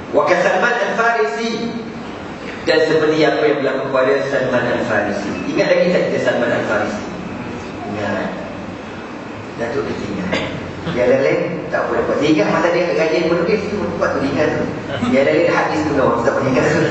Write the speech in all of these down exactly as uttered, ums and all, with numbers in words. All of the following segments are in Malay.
Wa ka Salman Al-Farisi, dan seperti apa yang berlaku pada Salman Al-Farisi. Ingat lagi tak kita Salman Al-Farisi? Ingat. Datuk ketinggal. Yang lain tak boleh dapat. Ingat masa dia kajian penulis tu, buat tu ingat tu. Yang lain hadis tu dah tak boleh ingat tu.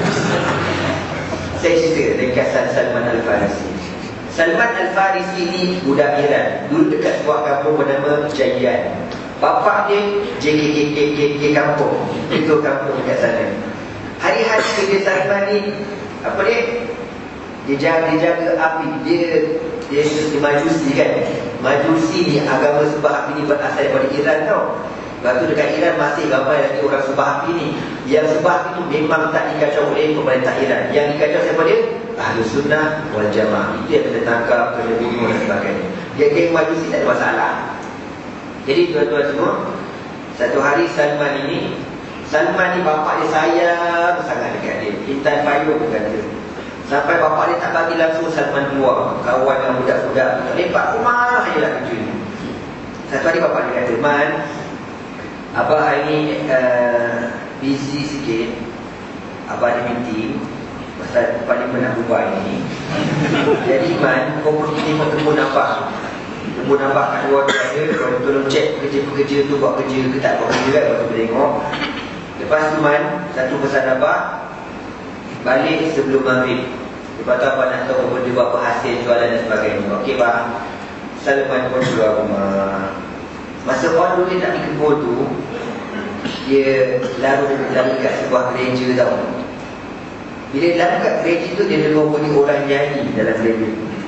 Saya cerita ringkasan Salman Al-Farisi. Salman Al-Farisi ni budak Iran. Dulu dekat sebuah kampung bernama Jayan. Bapak dia J K K K K K kampung. Itu kampung dekat sana. Hari-hari kerja Salman ni, apa dia? Dia jaga, dia jaga api. Dia dia, dia majusi kan. Majusi ni agama sembah api ni berasal daripada Iran tau. Lepas tu dekat Iran masih ramai lagi orang sembah api ni. Yang sembah api tu memang tak dikacau oleh pemerintah Iran. Yang dikacau siapa dia? Ahlus Sunnah wal Jamaah. Itu yang kena tangkap, kena bunuh dan sebagainya. Dia geng majusi tak ada masalah. Jadi tuan-tuan semua, satu hari Salman ini, Salman ni bapak dia sayang sangat dekat dia. Intan payung pun kata. Sampai bapak dia tak bagi langsung Salman keluar. Kawan dengan budak-budak, lepak rumah je lah kerja ni. Satu hari bapak dia kata, Man, abah hari ni uh, busy sikit. Abah ada meeting pasal Parlimen nak bubar ni. Jadi Man, kau pergi tengok kebun abah. Kebun abah kat luar tu ada. Kau tolong cek pekerja-pekerja tu buat kerja ke tak buat kerja kan. Lepas tu tengok. Lepas tu Man, satu pesan abah, balik sebelum maghrib. Lepas tu abah nak tahu apa dia buat apa hasil jualan dan sebagainya. Okey bang. Salman pun keluar rumah. Masa on dulu dia nak pergi kebun tu, dia lalu lalu kat sebuah gereja tau. Bila lalu kat gereja tu, dia dengar bunyi orang nyanyi dalam gereja.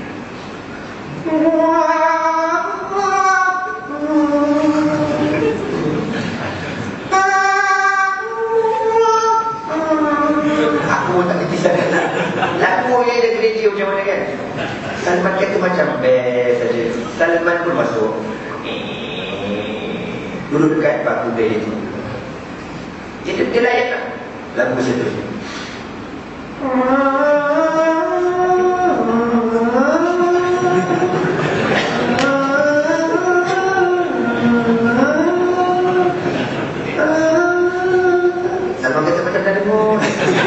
Aku pun tak kerti sangat lah. Lagu yang ada gereja macam mana kan. Salman kata macam best saja. Salman pun masuk, duduk dekat bangku gereja tu. Dia, dia layan lah lagu seterusnya. Salman kata macam dah dengar.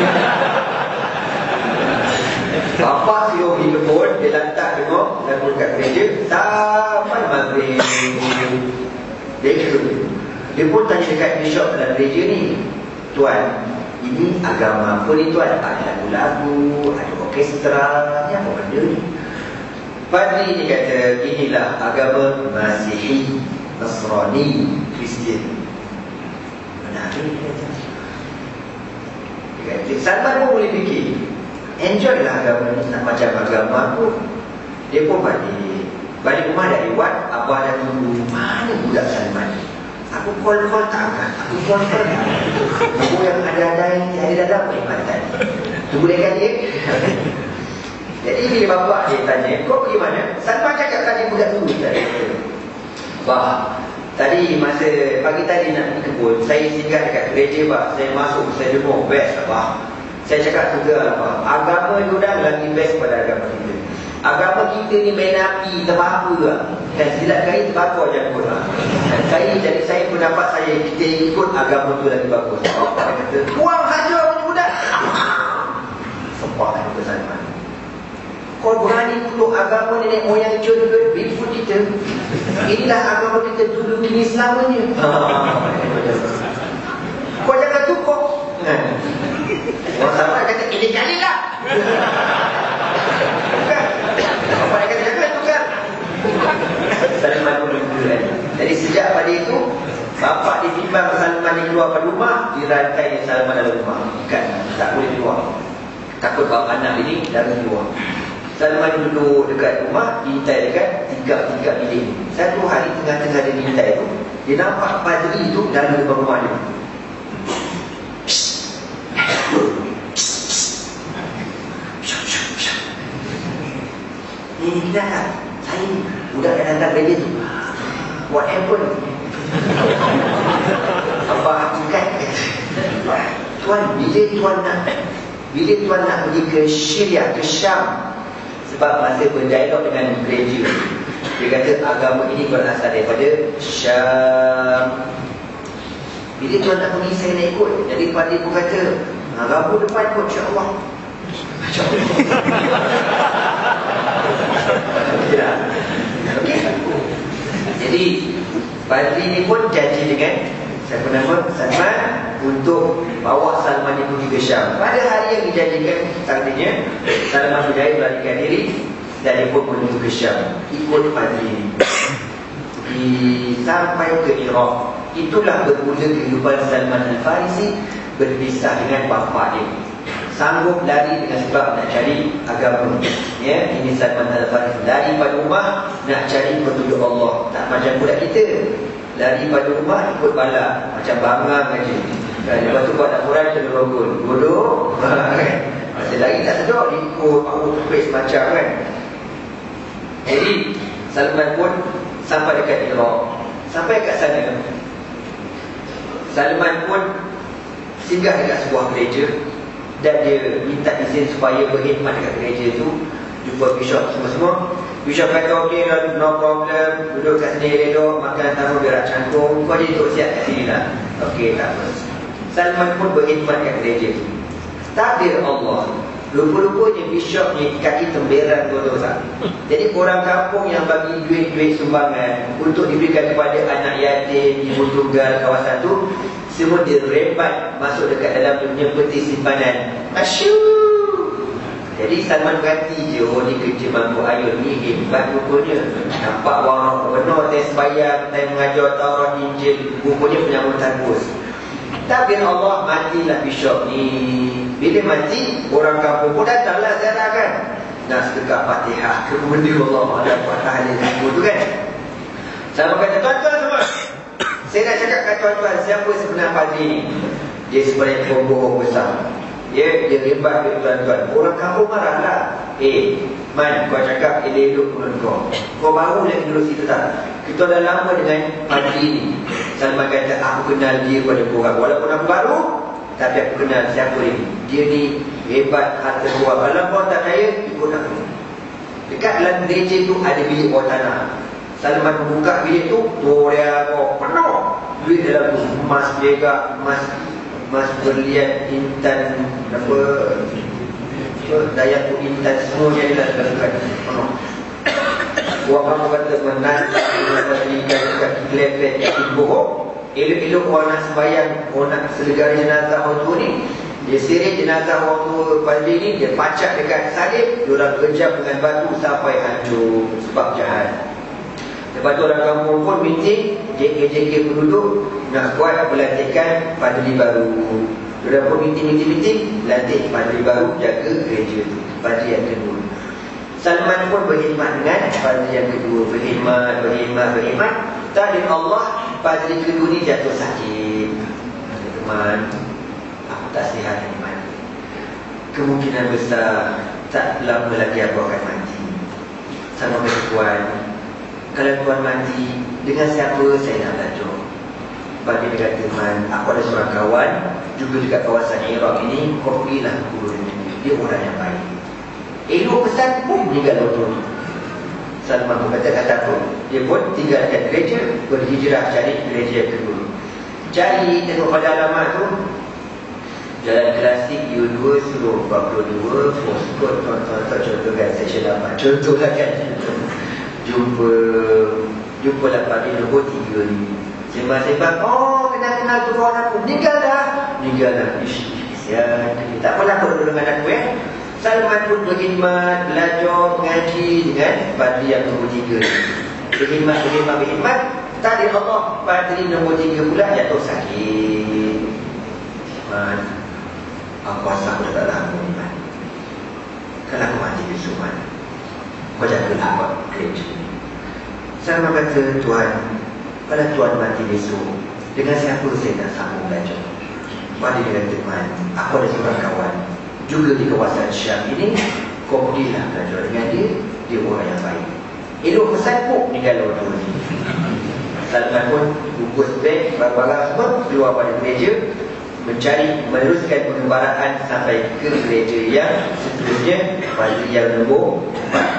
Bapak suruh pergi kebun, dia lantak dengar lagu dekat gereja sampai maghrib. Dia ikut. Dia pun tanya dekat bishop dalam gereja ni, Tuan, ini agama apa ni Tuan? Ada lagu-lagu, ada orkestra, ni apa benda ni? Padri ni kata, inilah agama Masihi, Nasrani, Kristian. Mana ni dia kata? Dia kata, Salman pun boleh fikir, enjoy lah agama ni, nak macam agama aku. Dia pun balik. Balik rumah dari Wat, abah dah tunggu, mana budak Salman? Aku call-call tak angkat. Aku call-call tak angkat. Aku yang ada-ada ini, ada dalam perkhidmatan. Tunggu dekat dia. Jadi bila bapak dia tanya, kau pergi mana? Salman cakap tadi budak tu tadi. Bah, tadi masa pagi tadi nak pergi kebun, saya singgah dekat gereja bah. Saya masuk, saya dengar best lah bah. Saya cakap juga lah bah, agama Yudang lagi best pada agama kita. Agama kita ni main api, terbakar lah. Dan silap kali terbakar je pun lah. Dan saya, jadi saya pendapat saya, kita ikut agama tu lagi bagus. Bapak dia kata, buang hajar punya budak. Sempah kan ke Salman. Kau berani kutuk agama nenek moyang kita juga, before kita. Inilah agama kita dulu ini selamanya. Kau jangan tukar. Orang Salman kata, ini kali lah. Bapak dia kata, jangan tukar. Salman pun berkata. Jadi sejak pada itu, bapak ditimbang Salman yang keluar pada rumah, dirantai Salman dalam rumah. Ikat, tak boleh keluar. Takut bapak anak ini dari keluar. Salman duduk dekat rumah, diintai dekat tiga-tiga bilik. Satu hari tengah-tengah dia diintai tu, dia nampak padri tu dalam depan rumah dia. Ini dah, saya ni budak yang datang gereja tu. What happened? Apa hakikat? Tuan, bila tuan nak Bila tuan nak pergi ke Syria, ke Syam, sebab masa berdialog dengan gereja, dia kata agama ini berasal daripada Syam. Bila tuan nak pergi, saya nak ikut. Jadi Fadli pun kata, ha, Rabu depan kot, insyaAllah. Okey. Jadi Fadli ni pun janji dengan siapa nama Salman untuk bawa Salman ni pergi ke Syam. Pada hari yang dijanjikan, artinya Salman berjaya melarikan diri dan dia pun menuju ke Syam, ikut Fadli di sampai ke Iraq. Itulah bermula kehidupan Salman Al-Farisi berpisah dengan bapa dia. Sanggup lari dengan sebab nak cari agama. Ya, ini Salman Al-Farisi lari pada rumah nak cari petunjuk Allah. Tak macam budak kita lari pada rumah ikut bala, macam bangang aja. Kan, lepas tu buat laporan ke rogol. Bodoh. Kan? Masa lari tak sedar ikut aku tepis macam kan. Jadi Salman pun sampai dekat Iraq. Sampai kat sana, Salman pun singgah dekat sebuah gereja dan dia minta izin supaya berkhidmat dekat gereja tu. Jumpa bishop semua-semua. Bishop kata okey, no problem, duduk kat sini redok, makan tamu berak cangkung, kau jadi duduk siap kat sini lah. Okey, tak apa. Salman pun berkhidmat kat gereja tu. Takdir Allah, rupa-rupanya bishop ni kaki temberan tu tak. Jadi orang kampung yang bagi duit-duit sumbangan untuk diberikan kepada anak yatim, ibu tunggal kawasan tu, semua dirembat masuk dekat dalam dunia peti simpanan. Asyuh. Jadi Salman berhati je, oh ni kerja bangku ayun ni hebat rupanya. Nampak orang benar saya sembahyang, saya mengajar Taurat, Injil, rupanya penyambut tanggus. Tapi Allah, matilah bishop ni. Bila mati, orang kampung pun datanglah ziarah kan. Nak sedekah Fatihah ke benda Allah ada buat tahlil tu kan. Salman kata, tuan-tuan semua, saya nak cakap kat tuan-tuan, siapa sebenar Fadli ni? Dia sebenarnya pembohong besar. Dia, dia rembat ke tuan-tuan. Orang kampung marah lah. Eh, Man, kau cakap elok turun kau. Kau baru lagi duduk situ tak? Kita dah lama dengan Fadli ni. Salman kata, aku kenal dia pada korang. Walaupun aku baru, tapi aku kenal siapa ni. Dia ni hebat, harta korang. Kalau kau tak kaya, ikut aku. Dekat dalam gereja tu ada bilik bawah tanah. Salman membuka bilik tu, tu dia kau penuh duit dalam tu. Emas berlian, emas emas berlian, intan, apa, daya tu intan, semuanya adalah dalam penuh. Orang kamu kata menantak, menantikan dekat klepet, dekat bohong. Elok-elok orang nak sembahyang, orang nak selegara jenazah orang tua ni, dia sirik jenazah orang tua Fadli ni, dia pacak dekat salib, diorang kejam dengan batu sampai hancur sebab jahat. Lepas tu orang kampung pun meeting, J K J K penduduk nak buat pelantikan Fadli baru. Diorang pun meeting-meeting-meeting, lantik Fadli baru jaga gereja tu, Fadli yang kedua. Salman pun berkhidmat dengan Fadli yang kedua, berkhidmat, berkhidmat, berkhidmat. Takdir Allah, Fadli kedua ni jatuh sakit. Teman, aku tak sihat ni mati. Kemungkinan besar tak lama lagi aku akan mati. Sama kata tuan, kalau tuan mati, dengan siapa saya nak belajar? Fadli dekat teman, aku ada seorang kawan juga dekat kawasan Iraq ini, kau pergilah guru dia, orang yang baik. Elok pesan pun meninggal waktu tu. Salman pun kata kata pun, dia pun tinggalkan gereja, berhijrah cari gereja kedua. Cari, tengok pada alamat tu, Jalan Klasik U dua Suruh empat puluh dua, postcode tuan-tuan contoh kan, section lapan. Contoh lah kan, Jumpa Jumpa lah Fadli nombor tiga ni. Sembang-sembang, oh kenal-kenal tu kawan aku, meninggal dah. Meninggal dah, ish, kesian. Tak apalah kau duduk dengan aku eh. Salman pun berkhidmat, belajar, mengaji dengan Fadli yang nombor tiga. Berkhidmat, berkhidmat, berkhidmat. Takdir Allah, Fadli nombor tiga pula jatuh sakit. Man, aku rasa aku dah tak lama ni man. Kalau aku mati besok man, kau jagalah buat gereja. Salman kata, tuan, kalau tuan mati besok, dengan siapa saya nak sambung belajar? Fadli kata, man, aku ada seorang kawan juga di kawasan Syam ini, kau pergilah belajar dengan dia, dia orang yang baik. Elok pesan pun meninggal orang tua ni. Salman pun bungkus beg, barang-barang semua, keluar pada gereja, mencari, meneruskan pengembaraan sampai ke gereja yang seterusnya, Fadli yang nombor empat.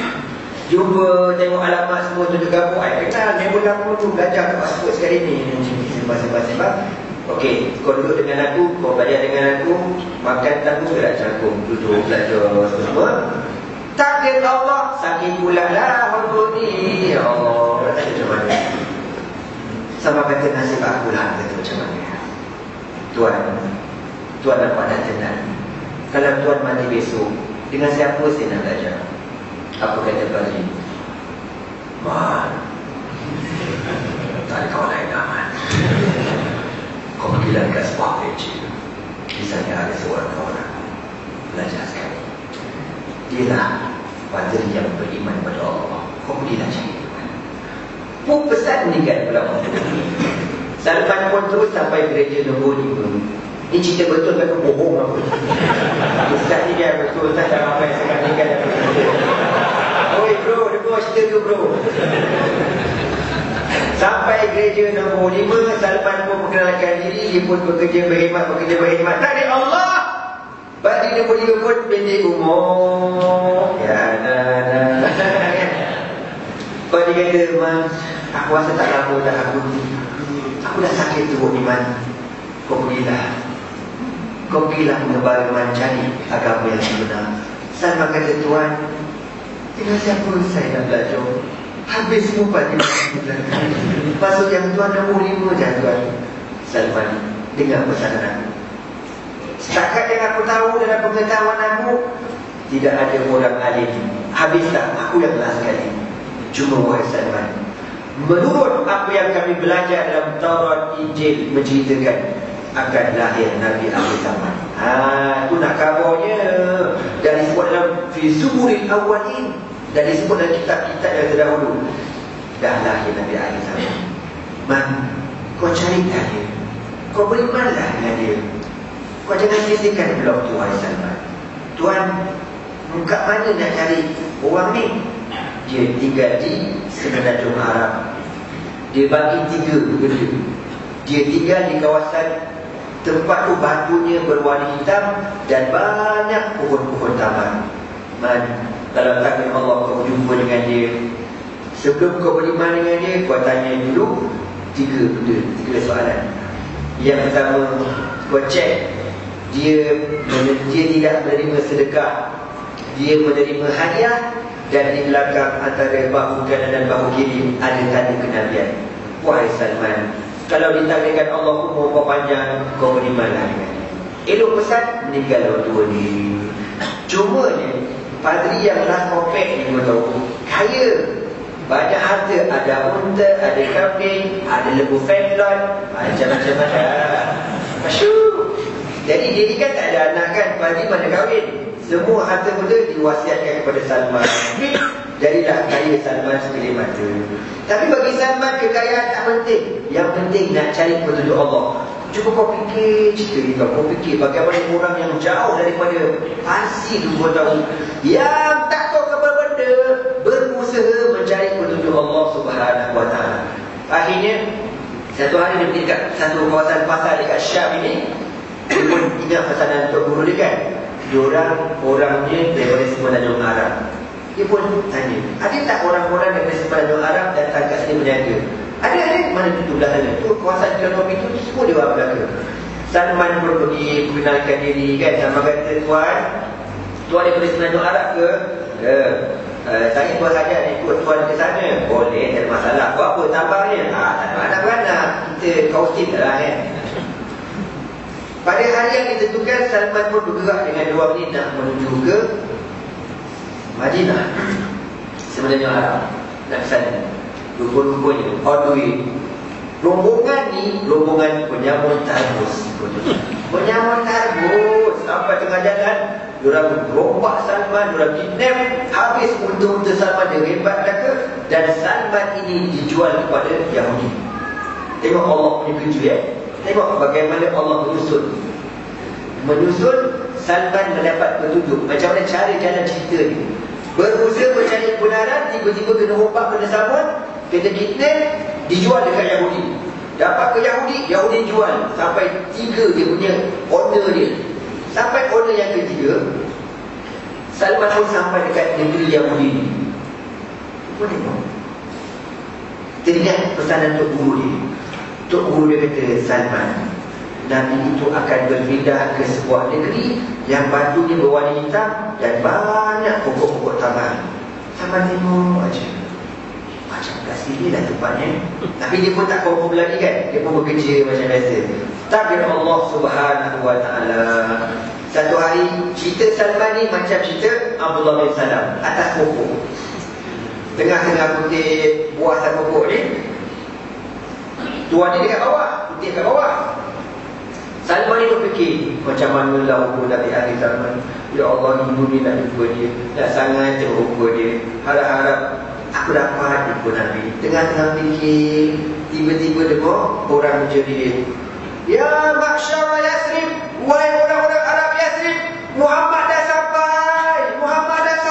Jumpa, tengok alamat semua tu gabung. Saya kenal, member kamu tu belajar kat passport sekali ni. Sembang-sembang-sembang. Okey, kau duduk dengan aku, kau belajar dengan aku, makan tamu gerak canggung, duduk belajar semua. Takdir Allah, sakit pula lah waktu ni. Ya Allah, tak macam mana. Sama kata nasib aku lah, kata macam mana. Tuan, Tuan nampak dah tenang. Kalau Tuan mati besok, dengan siapa saya nak belajar? Apa kata Fadli? Man, tak ada kawan lain lah, Man. Kau pergilah dekat sebuah gereja. Di sana ada seorang kawan aku, belajar sekali. Dialah Fadli yang beriman pada Allah. Kau pergilah cari Tuhan. Pun pesan meninggal pula waktu. Salman pun terus sampai gereja nombor lima. Ini cerita betul kan, bohong apa? Ustaz ni dia betul, Ustaz dah ramai sangat meninggal. Oi bro, dengar cerita tu bro. Sampai gereja nombor lima, Salman pun perkenalkan diri. Dia pun bekerja berkhidmat, bekerja berkhidmat. Tadi Allah bagi nombor lima pun pendek umur. Ya nah nah. Kau dia kata, Man, aku rasa tak lama dah aku Aku dah sakit teruk ni, Man. Kau pergilah Kau pergilah mengebal mencari agama yang sebenar. Salman kata, Tuan, dengan siapa saya nak belajar? Habis semua pada masuk yang Tuan nombor lima je, Tuan. Salman, dengar pesanan aku. Setakat yang aku tahu dalam pengetahuan aku, tidak ada orang alim. Habis tak, aku yang last sekali. Cuma wahai Salman, menurut apa yang kami belajar dalam Taurat, Injil menceritakan akan lahir Nabi akhir zaman. Haa, itu nak kabarnya. Dan disebut dalam fi suburil awwalin, dan disebut dalam kitab-kitab yang terdahulu. Dah lahir Nabi akhir zaman. Man, kau cari dia, kau berimanlah dengan dia. Kau jangan sisihkan blog tu, wahai Salman. Tuan, muka mana nak cari orang ni? Dia tinggal di Semenanjung Arab. Dia bagi tiga benda. Dia tinggal di kawasan tempat tu batunya berwarna hitam dan banyak pohon-pohon taman. Man, kalau takdir Allah kau jumpa dengan dia, sebelum kau beriman dengan dia, kau tanya dulu tiga benda, tiga soalan. Yang pertama, kau cek dia dia tidak menerima sedekah, dia menerima hadiah, dan di belakang antara bahu kanan dan bahu kiri ada tanda kenabian. Wahai Salman, kalau ditakdirkan Allah umur kau panjang, kau berimanlah dengan dia. Elok pesan, meninggal orang tua ni. Cuma ni, Padri yang last kopek ni kau tahu, kaya, banyak harta, ada unta, ada kambing, ada lembu fenlon, macam-macam lah. Masyuk. Jadi dia ni kan tak ada anak kan, Padri mana kahwin. Semua harta benda diwasiatkan kepada Salman. Jadilah kaya Salman sekali mata. Tapi bagi Salman, kekayaan tak penting. Yang penting nak cari petunjuk Allah. Cuba kau fikir cerita ni, kau fikir bagaimana orang yang jauh daripada Parsi tu kau tahu, yang tak tahu kabar benda, berusaha mencari petunjuk Allah Subhanahu Wa Taala. Akhirnya satu hari dia pergi dekat satu kawasan pasar dekat Syam ini. Dia pun ingat pesanan untuk guru dia kan. Diorang orangnya daripada Semenanjung Arab. Dia pun tanya, ada tak orang-orang daripada Semenanjung Arab datang kat sini berniaga? Ada, ada. Mana tu belah sana? Tu kawasan Filosofi tu semua dia orang belaka. Salman pun pergi perkenalkan diri kan. Sama kata, Tuan, Tuan daripada Semenanjung Arab ke? Ya. Uh, saya buat saja ikut Tuan ke sana. Boleh, tak ada masalah. Buat apa tambahnya? Ah, tak ada anak-anak. Kita kausin lah kan. Pada hari yang ditentukan, Salman pun bergerak dengan dua ini nak menuju ke Madinah, Semenanjung Arab, nak ke sana. Rupa-rupanya on the way. Rombongan ni rombongan penyambut tarbus. Penyambut tarbus sampai tengah jalan, diorang rompak Salman, diorang kidnap. Habis unta-unta Salman dia rembat belaka, dan Salman ini dijual kepada Yahudi. Tengok Allah punya kerja ya. Tengok bagaimana Allah menyusun Menyusun Salman mendapat petunjuk. Macam mana cara jalan cerita ni. Berusaha mencari kebenaran, tiba-tiba kena rompak, kena sambut, kena kidnap, dijual dekat Yahudi. Dapat ke Yahudi, Yahudi jual. Sampai tiga dia punya owner dia. Sampai owner yang ketiga, Salman pun sampai dekat negeri Yahudi ni. Apa tengok? Teringat pesanan Tok Guru dia. Tok Guru dia kata, Salman, Nabi itu akan berpindah ke sebuah negeri yang batunya berwarna hitam dan banyak pokok-pokok taman. Sama tengok aja, macam kat sini lah tempatnya. Tapi dia pun tak confirm lagi kan, dia pun bekerja macam biasa. Takdir Allah Subhanahu Wa Taala. Satu hari cerita Salman ni macam cerita Abdullah bin Salam atas pokok. Tengah-tengah kutip buah satu pokok ni, tuan dia dekat bawah, kutip kat bawah. Salman ni berfikir, macam mana lah hukum Nabi akhir zaman. Ya Allah, ibu ni nak jumpa dia, nak sangat jumpa dia, harap-harap aku dapat jumpa Nabi. Tengah-tengah fikir, tiba-tiba dengar orang menjadi dia. Ya Ma'syar Yasrib, wahai orang-orang Arab Yasrib, Muhammad dah sampai, Muhammad dah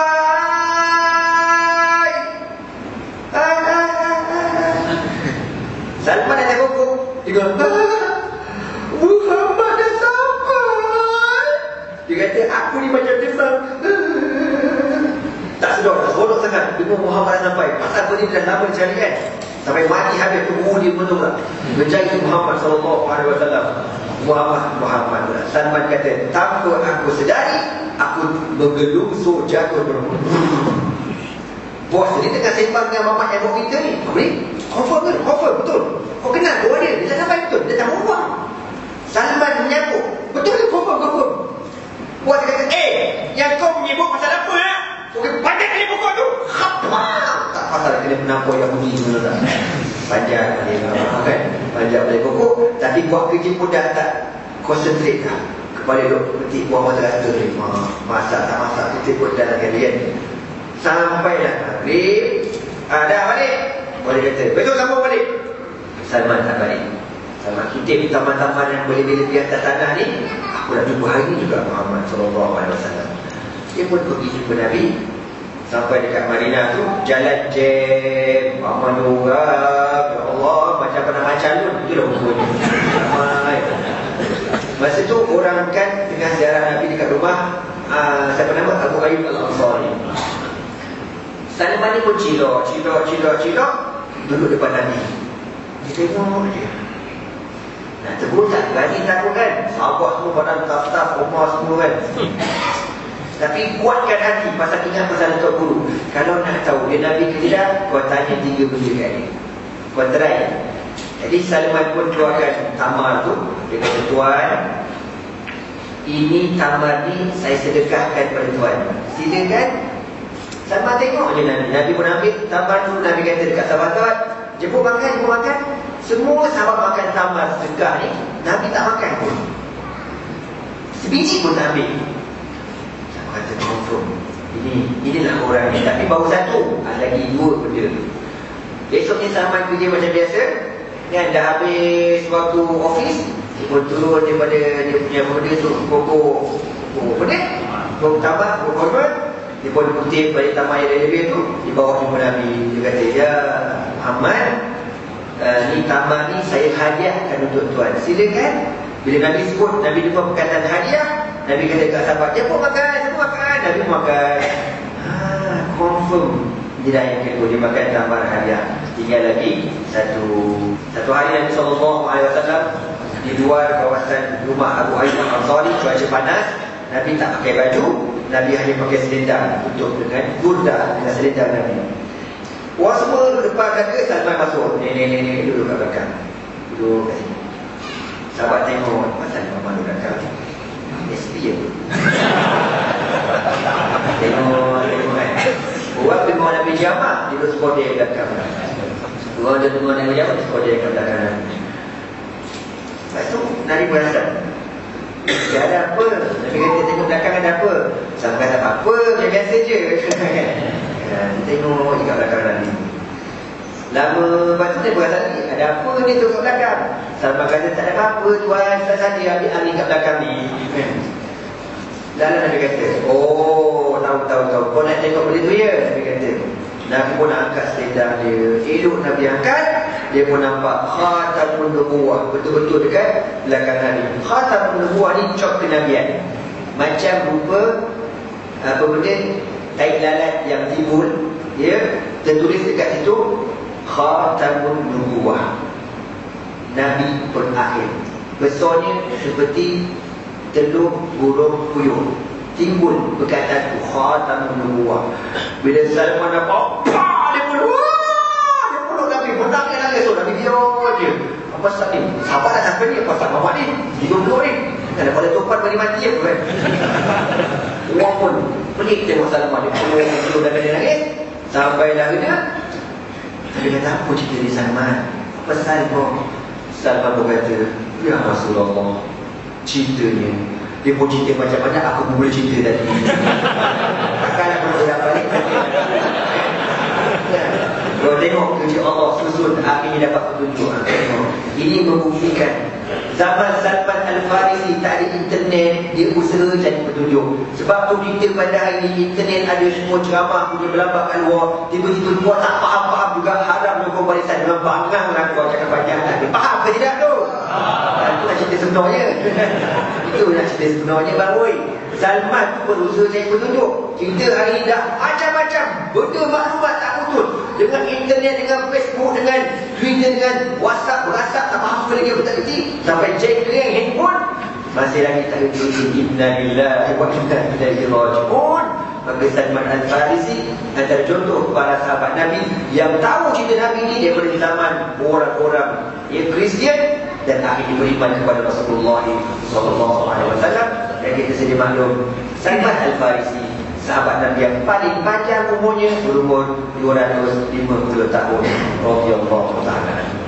sampai. Ah, ah, ah, ah. Salman dah tengok, dia kata, Muhammad dah sampai. Dia kata, aku ni macam tembak. Tak sedar, tak seronok sangat dengar Muhammad dah sampai. Pasal apa ni dah lama cari kan, sampai mati habis tubuh dia betul tak mencari Muhammad sallallahu alaihi wasallam. Muhammad Muhammad Salman kata, tanpa aku sedari, aku bergelusur jatuh berhubung. Bos ni tengah sembang dengan Muhammad yang bawa kita ni. Apa ni? Confirm ke? Confirm, betul. Kau kenal bawa dia, dia dah sampai betul, dia tak berubah. Salman menyambut, betul ke? Confirm, confirm. Bos dia kata, eh, yang kau menyebut pasal apa lah? Okey, panjang kali pokok tu. Apa? Tak pasal kena penampor Yahudi semua tak. Panjang dia kan. Panjang dari pokok, tapi buat kerja pun dah tak konsentrate dah kepada duk petik buah mata rata ni. Masak tak masak petik pun dah kan dia. Sampailah maghrib, ada balik. Boleh kata, besok sambung balik. Salman tak balik. Salman kitip taman-taman yang boleh-boleh di atas tanah ni. Aku nak jumpa hari ni juga Muhammad sallallahu alaihi wasallam. Dia pun pergi jumpa Nabi. Sampai dekat Madinah tu, jalan jam, ramai orang. Ya Allah, macam pernah macam tu. Itulah rupanya ramai. Masa tu orang kan tengah ziarah Nabi dekat rumah uh, siapa nama? Abu Ayyub Al-Ansari. Salman ni pun cilok, cilok, cilok, cilok, duduk depan Nabi. Dia tengok dia, nak tegur tak? Berani takut kan? Sahabat semua pada taf-taf, Umar semua kan. Tapi kuatkan hati pasal ingat pasal Tok Guru. Kalau nak tahu dia Nabi ke tidak, kau tanya tiga benda kat dia. Kau try. Jadi Salman pun keluarkan tamar tu. Dia kata, tuan, ini tamar ni saya sedekahkan pada tuan. Silakan. Salman tengok je Nabi. Nabi pun ambil tamar tu. Nabi kata dekat sahabat, jemput makan, jemput makan. Semua sahabat makan tamar sedekah ni, Nabi tak makan pun. Sebiji pun tak ambil. Kata confirm, ini inilah orang ni. Tapi baru satu, ada lagi dua benda. Besok ni Salman kerja macam biasa kan, dah habis waktu office, dia pun turun daripada dia punya benda tu, pokok pokok apa ni, pokok tabak, pokok korban. Dia pun kutip balik taman yang lebih tu, di bawah jumpa Nabi. Dia kata, ya Muhammad, uh, ni taman ni saya hadiahkan untuk tuan, silakan. Bila Nabi sebut, Nabi lupa perkataan hadiah, Nabi kata kat sahabat, dia pun makan, semua makan. Nabi makan. Haa, confirm. Dia dah yang kedua, dia makan tambahan hadiah. Tinggal lagi satu Satu hari Nabi sallallahu alaihi wasallam di luar kawasan rumah Abu Ayyub Al-Ansari, cuaca panas. Nabi tak pakai baju, Nabi hanya pakai selendang, tutup dengan burda, dengan selendang Nabi. Orang semua depan belakang, Salman masuk. Ni, ni, ni, ni, duduk kat belakang. Duduk kat sini. Sahabat tengok, pasal Muhammad duduk belakang. S P je. Tengok, tengok kan. Orang tengok Nabi Jamak, dia duduk sekolah dia belakang. Orang dia tengok Nabi Jamak, sekolah dia kat belakang. Lepas tu, Nabi perasan, dia ada apa? Nabi kata tengok belakang ada apa? Sama kata apa-apa, macam biasa je. Tengok kat belakang Nabi. Lama, lepas tu dia perasan lagi, ada apa ni tu kat belakang? Salman kata tak ada apa-apa tuan, tak saja ambil alih kat belakang ni. Lalu Nabi kata, oh tahu tahu tahu, kau nak tengok benda tu ya? Nabi kata. Nabi pun nak angkat selendang dia. Elok Nabi angkat, dia pun nampak khatamun nubuwah, betul-betul dekat belakang Nabi. Khatamun nubuwah ni cop kenabian, macam rupa apa benda, tai lalat yang timbul, ya, tertulis dekat situ khatamun nubuwah, Nabi perakhir. Besarnya seperti telur burung puyuh. Timbul perkataan khatamun nubuwah. Bila Salman nampak, pah, dia pun wah, dia peluk Nabi, menangis nangis. So Nabi biar je. Apa sebab ni? Sahabat dah sampai ni, apa sebab Muhammad ni? Hidup-hidup ni. Kan pada topan pada mati apa kan? Orang pun pelik tengok Salman. Dia peluk dan dia nangis. Sampai dah kena. Dia kata apa cerita ni Salman? Pasal kau? Salman berkata, ya Rasulullah, ceritanya dia pun cerita macam-macam, aku pun boleh cerita tadi. Takkan aku boleh balik. Kau tengok kerja Allah susun, akhirnya dapat petunjuk. Ini membuktikan zaman Salman Al-Farisi tak ada internet, dia usaha cari petunjuk. Sebab tu kita pada hari ini internet ada semua ceramah punya berlambak keluar. Tiba-tiba buat tak faham-faham juga, haram nyokong barisan dengan bangang lah kau cakap banyak. Dia faham ke tidak tu? Itulah cerita sebenarnya. Itulah cerita sebenarnya Bang Oi. Salman tu berusaha cari petunjuk. Kita hari ini dah macam-macam benda maklumat tak putus. Dengan internet, dengan Facebook, dengan Twitter, dengan WhatsApp, WhatsApp tak faham sekali dia betul lagi. Sampai cek dengan handphone masih lagi tak ada tulis inna lillahi wa inna ilaihi raji'un. Maka Salman Al-Farisi antara contoh para sahabat Nabi yang tahu cerita Nabi ni daripada zaman orang-orang yang Kristian dan akhirnya beriman kepada Rasulullah sallallahu alaihi wasallam. Dan kita sedia maklum Salman Al-Farisi sahabat Nabi yang paling panjang umurnya, berumur dua ratus lima puluh tahun radhiyallahu ta'ala.